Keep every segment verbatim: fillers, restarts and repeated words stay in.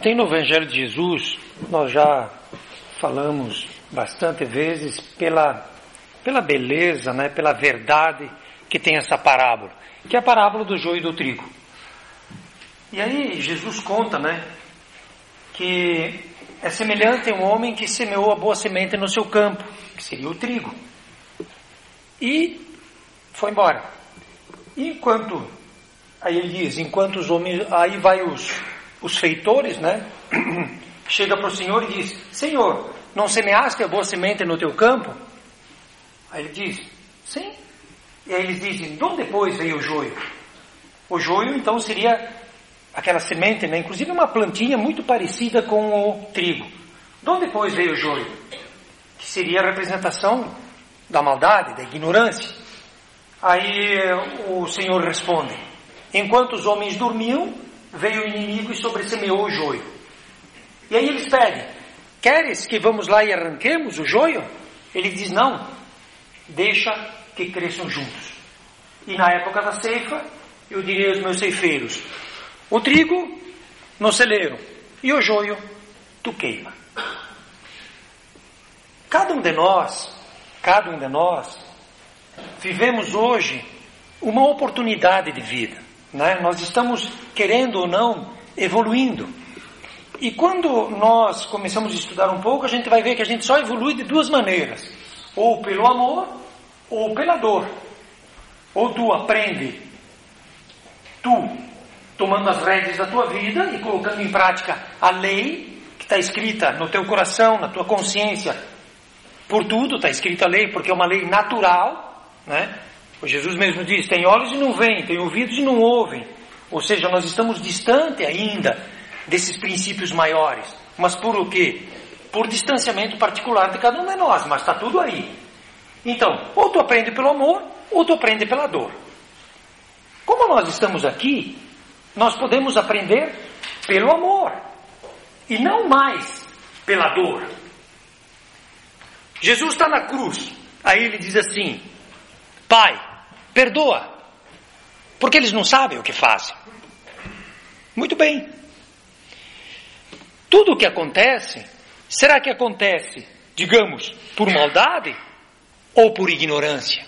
Tem no Evangelho de Jesus, nós já falamos bastante vezes pela, pela beleza, né, pela verdade que tem essa parábola, que é a parábola do joio e do trigo. E aí Jesus conta, né, que é semelhante a um homem que semeou a boa semente no seu campo, que seria o trigo, e foi embora. E enquanto, aí ele diz, enquanto os homens, aí vai os, os feitores, né, chega para o Senhor e diz, Senhor, não semeaste a boa semente no teu campo? Aí ele diz, sim. E aí eles dizem, de onde depois veio o joio? O joio então seria aquela semente, né, inclusive uma plantinha muito parecida com o trigo. De onde depois veio o joio? Que seria a representação da maldade, da ignorância. Aí o Senhor responde, enquanto os homens dormiam, veio o inimigo e sobressemeou o joio. E aí eles pedem, queres que vamos lá e arranquemos o joio? Ele diz, não, deixa que cresçam juntos. E na época da ceifa, eu direi aos meus ceifeiros, o trigo no celeiro e o joio tu queima. Cada um de nós, cada um de nós, vivemos hoje uma oportunidade de vida, né? Nós estamos, querendo ou não, evoluindo. E quando nós começamos a estudar um pouco, a gente vai ver que a gente só evolui de duas maneiras. Ou pelo amor, ou pela dor. Ou tu aprende, tu, tomando as rédeas da tua vida e colocando em prática a lei que está escrita no teu coração, na tua consciência. Por tudo está escrita a lei, porque é uma lei natural, né? O Jesus mesmo diz, tem olhos e não veem, tem ouvidos e não ouvem. Ou seja, nós estamos distante ainda desses princípios maiores. Mas por o quê? Por distanciamento particular de cada um de nós, mas está tudo aí. Então, ou tu aprende pelo amor, ou tu aprende pela dor. Como nós estamos aqui, nós podemos aprender pelo amor, e não mais pela dor. Jesus está na cruz, aí ele diz assim, Pai, perdoa, porque eles não sabem o que fazem. Muito bem. Tudo o que acontece, será que acontece, digamos, por maldade ou por ignorância?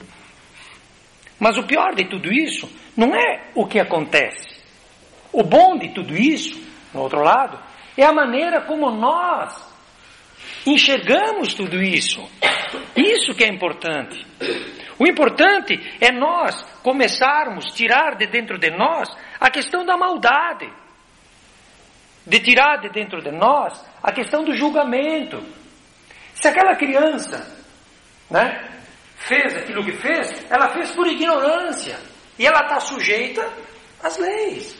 Mas o pior de tudo isso não é o que acontece. O bom de tudo isso, no outro lado, é a maneira como nós enxergamos tudo isso. Isso que é importante. O importante é nós começarmos a tirar de dentro de nós a questão da maldade. De tirar de dentro de nós a questão do julgamento. Se aquela criança, né, fez aquilo que fez, ela fez por ignorância. E ela está sujeita às leis.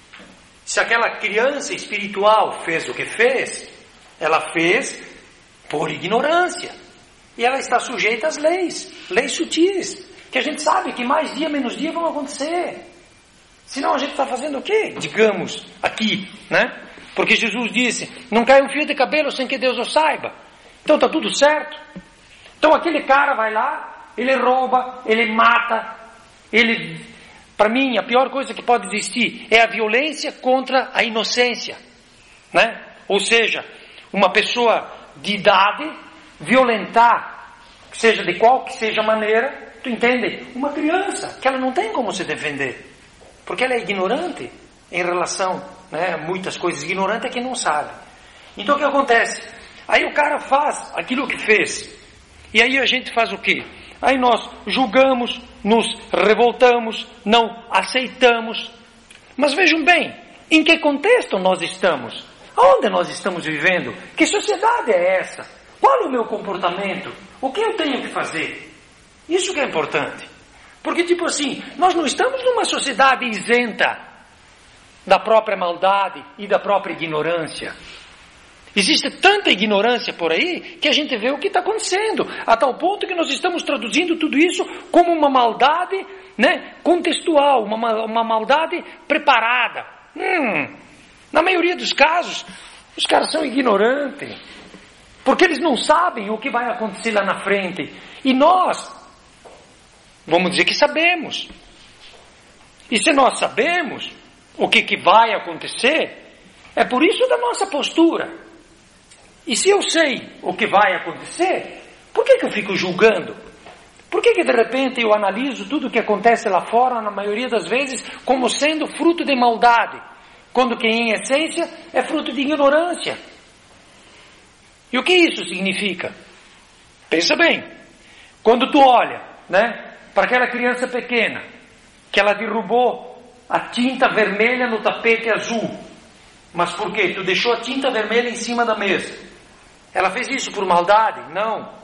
Se aquela criança espiritual fez o que fez, ela fez por ignorância. E ela está sujeita às leis, leis sutis, que a gente sabe que mais dia menos dia vão acontecer. Senão a gente está fazendo o quê? Digamos, aqui, né? Porque Jesus disse, não cai um fio de cabelo sem que Deus o saiba. Então está tudo certo. Então aquele cara vai lá, ele rouba, ele mata, ele... Para mim, a pior coisa que pode existir é a violência contra a inocência, né? Ou seja, uma pessoa de idade violentar, seja de qual que seja a maneira, tu entende? Uma criança, que ela não tem como se defender, porque ela é ignorante em relação, né, a muitas coisas. Ignorante é quem não sabe. Então o que acontece? Aí o cara faz aquilo que fez, e aí a gente faz o quê? Aí nós julgamos, nos revoltamos, não aceitamos. Mas vejam bem, em que contexto nós estamos? Aonde nós estamos vivendo? Que sociedade é essa? Qual é o meu comportamento? O que eu tenho que fazer? Isso que é importante. Porque, tipo assim, nós não estamos numa sociedade isenta da própria maldade e da própria ignorância. Existe tanta ignorância por aí que a gente vê o que está acontecendo, a tal ponto que nós estamos traduzindo tudo isso como uma maldade, né, contextual, uma, uma maldade preparada. Hum, na maioria dos casos, os caras são ignorantes, porque eles não sabem o que vai acontecer lá na frente. E nós, vamos dizer que sabemos. E se nós sabemos o que, que vai acontecer, É por isso da nossa postura. E se eu sei o que vai acontecer, por que que eu fico julgando? Por que que de repente eu analiso tudo o que acontece lá fora, na maioria das vezes, como sendo fruto de maldade, quando que em essência é fruto de ignorância? E o que isso significa? Pensa bem, quando tu olha, né, para aquela criança pequena, que ela derrubou a tinta vermelha no tapete azul, mas por quê? Tu deixou a tinta vermelha em cima da mesa. Ela fez isso por maldade? Não.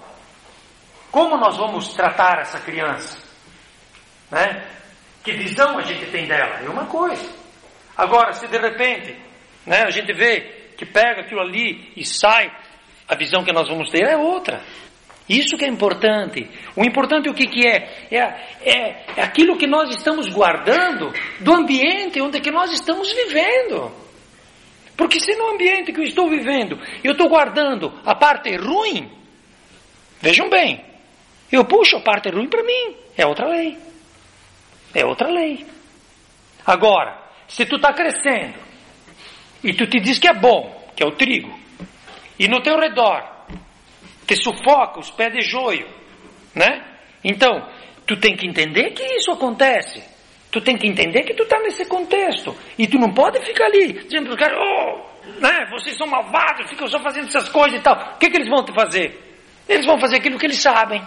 Como nós vamos tratar essa criança? Né? Que visão a gente tem dela? É uma coisa. Agora, se de repente, né, a gente vê que pega aquilo ali e sai, a visão que nós vamos ter é outra. Isso que é importante. O importante é o que, que é? É, é? É aquilo que nós estamos guardando do ambiente onde que nós estamos vivendo. Porque se no ambiente que eu estou vivendo, eu estou guardando a parte ruim, vejam bem, eu puxo a parte ruim para mim, é outra lei. É outra lei. Agora, se tu está crescendo, e tu te diz que é bom, que é o trigo, e no teu redor te sufoca os pés de joio, né? Então, tu tem que entender que isso acontece. Tu tem que entender que tu está nesse contexto. E tu não pode ficar ali, dizendo para os caras, oh, né, vocês são malvados, ficam só fazendo essas coisas e tal. O que, que eles vão te fazer? Eles vão fazer aquilo que eles sabem,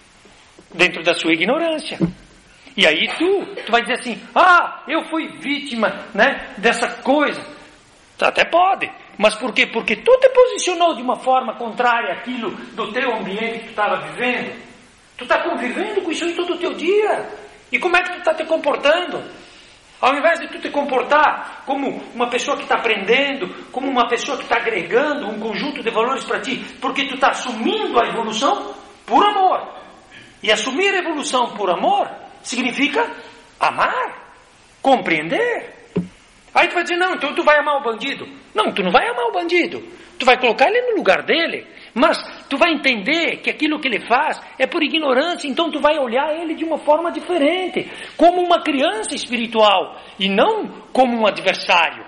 dentro da sua ignorância. E aí tu, tu vai dizer assim, ah, eu fui vítima, né, dessa coisa. Até pode. Mas por quê? Porque tu te posicionou de uma forma contrária àquilo do teu ambiente que tu estava vivendo. Tu está convivendo com isso aí todo o teu dia. E como é que tu está te comportando? Ao invés de tu te comportar como uma pessoa que está aprendendo, como uma pessoa que está agregando um conjunto de valores para ti, porque tu está assumindo a evolução por amor. E assumir a evolução por amor significa amar, compreender. Aí tu vai dizer, não, então tu vai amar o bandido. Não, tu não vai amar o bandido. Tu vai colocar ele no lugar dele. Mas tu vai entender que aquilo que ele faz é por ignorância. Então tu vai olhar ele de uma forma diferente. Como uma criança espiritual. E não como um adversário.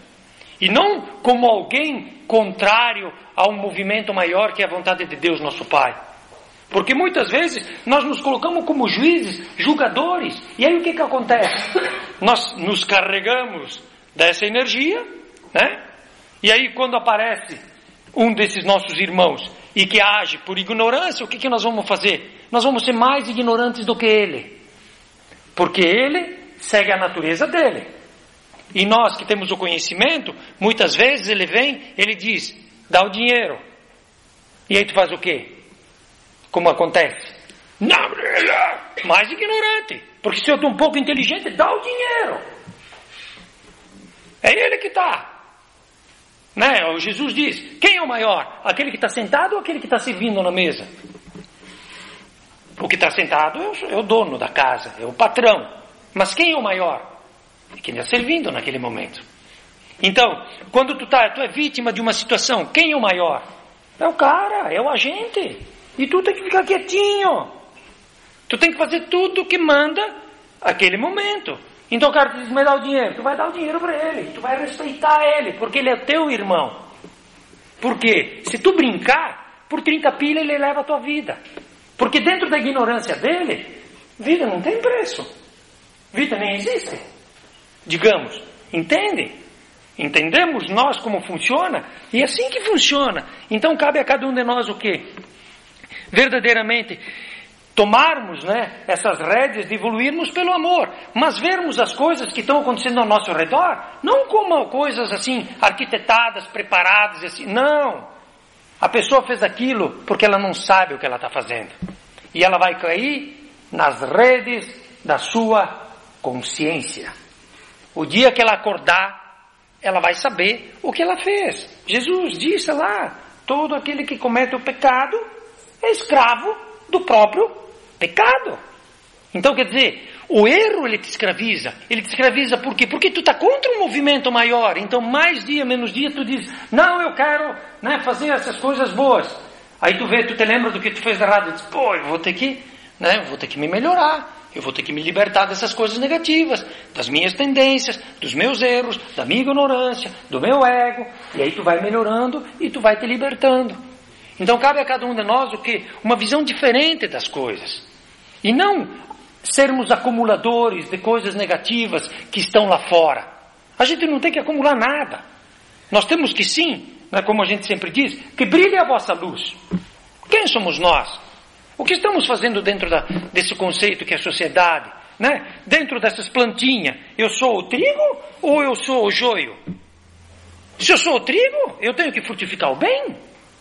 E não como alguém contrário a um movimento maior que é a vontade de Deus, nosso Pai. Porque muitas vezes nós nos colocamos como juízes, julgadores. E aí o que que acontece? Nós nos carregamos dessa energia, né? E aí quando aparece um desses nossos irmãos e que age por ignorância, o que que nós vamos fazer? Nós vamos ser mais ignorantes do que ele. Porque ele segue a natureza dele. E nós que temos o conhecimento, muitas vezes ele vem, ele diz, dá o dinheiro. E aí tu faz o quê? Como acontece? Não, mais ignorante. Porque se eu estou um pouco inteligente, dá o dinheiro. É ele que está. Né? O Jesus diz, quem é o maior? Aquele que está sentado ou aquele que está servindo na mesa? O que está sentado é o, é o dono da casa, é o patrão. Mas quem é o maior? É quem está servindo naquele momento. Então, quando tu, tá, tu é vítima de uma situação, quem é o maior? É o cara, é o agente. E tu tem que ficar quietinho. Tu tem que fazer tudo o que manda aquele momento. Então o cara te diz, me dá o dinheiro. Tu vai dar o dinheiro para ele. Tu vai respeitar ele, porque ele é teu irmão. Por quê? Se tu brincar, por trinta pilha ele leva a tua vida. Porque dentro da ignorância dele, vida não tem preço. Vida nem existe. Digamos, entende? Entendemos nós como funciona? E é assim que funciona. Então cabe a cada um de nós o quê? Verdadeiramente tomarmos, né, essas rédeas de evoluirmos pelo amor, mas vermos as coisas que estão acontecendo ao nosso redor, não como coisas assim, arquitetadas, preparadas, assim, não. A pessoa fez aquilo porque ela não sabe o que ela está fazendo. E ela vai cair nas redes da sua consciência. O dia que ela acordar, ela vai saber o que ela fez. Jesus disse lá, todo aquele que comete o pecado é escravo do próprio pecado. Então quer dizer, o erro ele te escraviza. Ele te escraviza por quê? Porque tu está contra um movimento maior. Então mais dia, menos dia, tu diz, não, eu quero, né, fazer essas coisas boas. Aí tu vê, tu te lembra do que tu fez de errado. Tu diz, pô, eu vou ter que, né, vou ter que me melhorar. eu vou ter que me libertar dessas coisas negativas, das minhas tendências, dos meus erros, da minha ignorância, do meu ego, e aí tu vai melhorando e tu vai te libertando. Então cabe a cada um de nós o quê? Uma visão diferente das coisas. E não sermos acumuladores de coisas negativas que estão lá fora. A gente não tem que acumular nada. Nós temos que sim, né, como a gente sempre diz, que brilhe a vossa luz. Quem somos nós? O que estamos fazendo dentro da, desse conceito que é a sociedade? Né? Dentro dessas plantinhas, eu sou o trigo ou eu sou o joio? Se eu sou o trigo, eu tenho que frutificar o bem.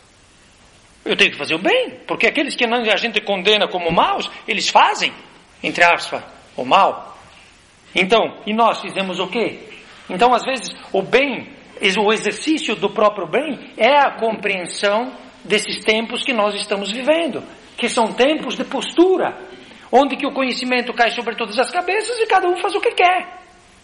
Eu tenho que fazer o bem. Porque aqueles que a gente condena como maus, eles fazem, entre aspas, o mal. Então, e nós fizemos o quê? Então, às vezes, o bem, o exercício do próprio bem é a compreensão desses tempos que nós estamos vivendo. Que são tempos de postura, onde que o conhecimento cai sobre todas as cabeças e cada um faz o que quer.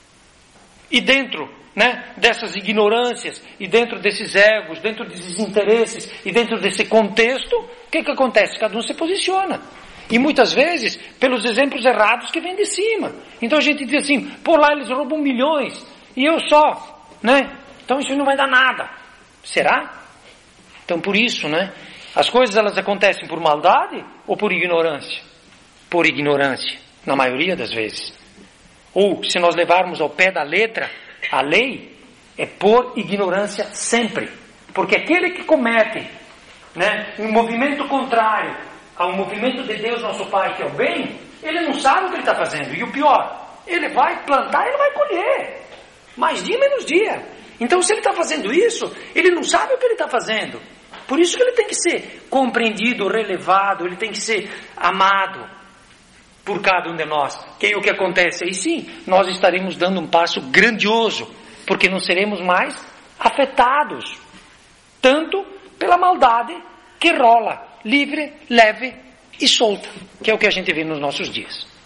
E dentro, né, dessas ignorâncias, e dentro desses egos, dentro desses interesses, e dentro desse contexto, o que que acontece? Cada um se posiciona. E muitas vezes, pelos exemplos errados que vêm de cima. Então a gente diz assim, por lá eles roubam milhões, e eu só, né? Então isso não vai dar nada. Será? Então por isso, né? As coisas elas acontecem por maldade ou por ignorância? Por ignorância, na maioria das vezes. Ou, se nós levarmos ao pé da letra, a lei é por ignorância sempre. Porque aquele que comete, né, um movimento contrário ao movimento de Deus, nosso Pai, que é o bem, ele não sabe o que ele está fazendo. E o pior, ele vai plantar e ele vai colher. Mais dia, menos dia. Então, se ele está fazendo isso, ele não sabe o que ele está fazendo. Por isso que ele tem que ser compreendido, relevado, ele tem que ser amado por cada um de nós. Que aí o que acontece? Aí sim, nós estaremos dando um passo grandioso, porque não seremos mais afetados, tanto pela maldade que rola, livre, leve e solta, que é o que a gente vê nos nossos dias.